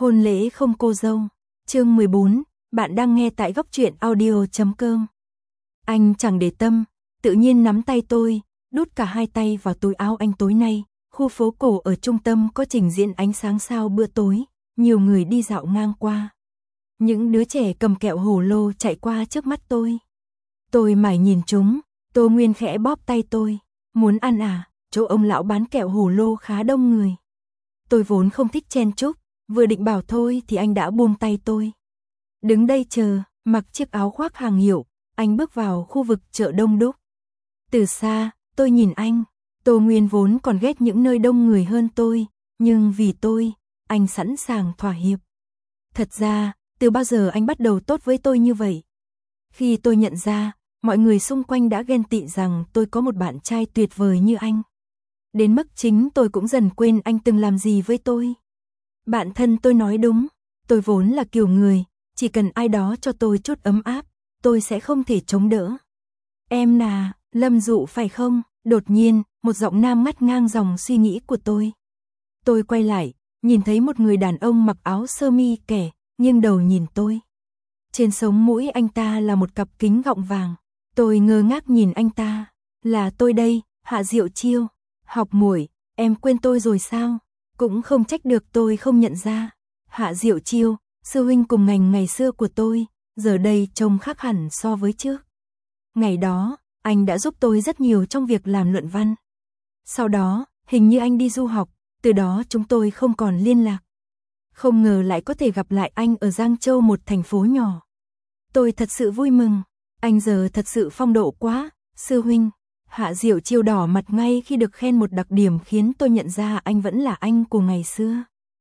Hôn lễ không cô dâu. Chương 14, bạn đang nghe tại góc truyện audio.com. Anh chẳng để tâm, tự nhiên nắm tay tôi, đút cả hai tay vào túi áo anh. Tối nay, khu phố cổ ở trung tâm có trình diễn ánh sáng sao bữa tối, nhiều người đi dạo ngang qua. Những đứa trẻ cầm kẹo hồ lô chạy qua trước mắt tôi. Tôi mải nhìn chúng, Tô Nguyên khẽ bóp tay tôi. Muốn ăn à, chỗ ông lão bán kẹo hồ lô khá đông người. Tôi vốn không thích chen chúc, vừa định bảo thôi thì anh đã buông tay tôi. Đứng đây chờ, mặc chiếc áo khoác hàng hiệu, anh bước vào khu vực chợ đông đúc. Từ xa, tôi nhìn anh. Tô Nguyên vốn còn ghét những nơi đông người hơn tôi, nhưng vì tôi, anh sẵn sàng thỏa hiệp. Thật ra, từ bao giờ anh bắt đầu tốt với tôi như vậy? Khi tôi nhận ra, mọi người xung quanh đã ghen tị rằng tôi có một bạn trai tuyệt vời như anh. Đến mức chính tôi cũng dần quên anh từng làm gì với tôi. Bạn thân tôi nói đúng, tôi vốn là kiểu người, chỉ cần ai đó cho tôi chút ấm áp, tôi sẽ không thể chống đỡ. Em là Lâm Dụ phải không? Đột nhiên, một giọng nam ngắt ngang dòng suy nghĩ của tôi. Tôi quay lại, nhìn thấy một người đàn ông mặc áo sơ mi kẻ, nghiêng đầu nhìn tôi. Trên sống mũi anh ta là một cặp kính gọng vàng. Tôi ngơ ngác nhìn anh ta. Là tôi đây, Hạ Diệu Chiêu. Học muội, em quên tôi rồi sao? Cũng không trách được tôi không nhận ra. Hạ Diệu Chiêu, sư huynh cùng ngành ngày xưa của tôi, giờ đây trông khác hẳn so với trước. Ngày đó, anh đã giúp tôi rất nhiều trong việc làm luận văn. Sau đó, hình như anh đi du học, từ đó chúng tôi không còn liên lạc. Không ngờ lại có thể gặp lại anh ở Giang Châu, một thành phố nhỏ. Tôi thật sự vui mừng, anh giờ thật sự phong độ quá, sư huynh. Hạ Diệu Chiêu đỏ mặt ngay khi được khen, một đặc điểm khiến tôi nhận ra anh vẫn là anh của ngày xưa.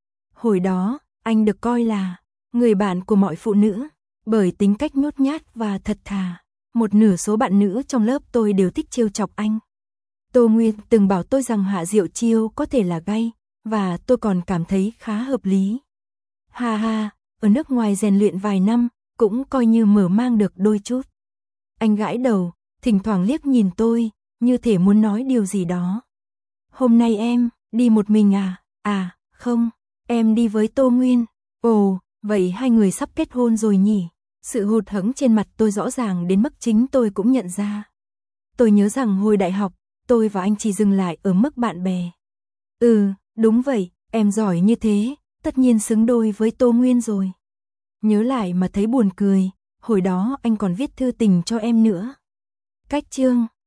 Hồi đó, anh được coi là người bạn của mọi phụ nữ, bởi tính cách nhút nhát và thật thà. Một nửa số bạn nữ trong lớp tôi đều thích trêu chọc anh. Tô Nguyên từng bảo tôi rằng Hạ Diệu Chiêu có thể là gay, và tôi còn cảm thấy khá hợp lý. Ha ha, ở nước ngoài rèn luyện vài năm, cũng coi như mở mang được đôi chút. Anh gãi đầu, thỉnh thoảng liếc nhìn tôi, như thể muốn nói điều gì đó. Hôm nay em đi một mình à? À, không, em đi với Tô Nguyên. Ồ, vậy hai người sắp kết hôn rồi nhỉ? Sự hụt hẫng trên mặt tôi rõ ràng đến mức chính tôi cũng nhận ra. Tôi nhớ rằng hồi đại học, tôi và anh chỉ dừng lại ở mức bạn bè. Đúng vậy, em giỏi như thế, tất nhiên xứng đôi với Tô Nguyên rồi. Nhớ lại mà thấy buồn cười, hồi đó anh còn viết thư tình cho em nữa. Cách chương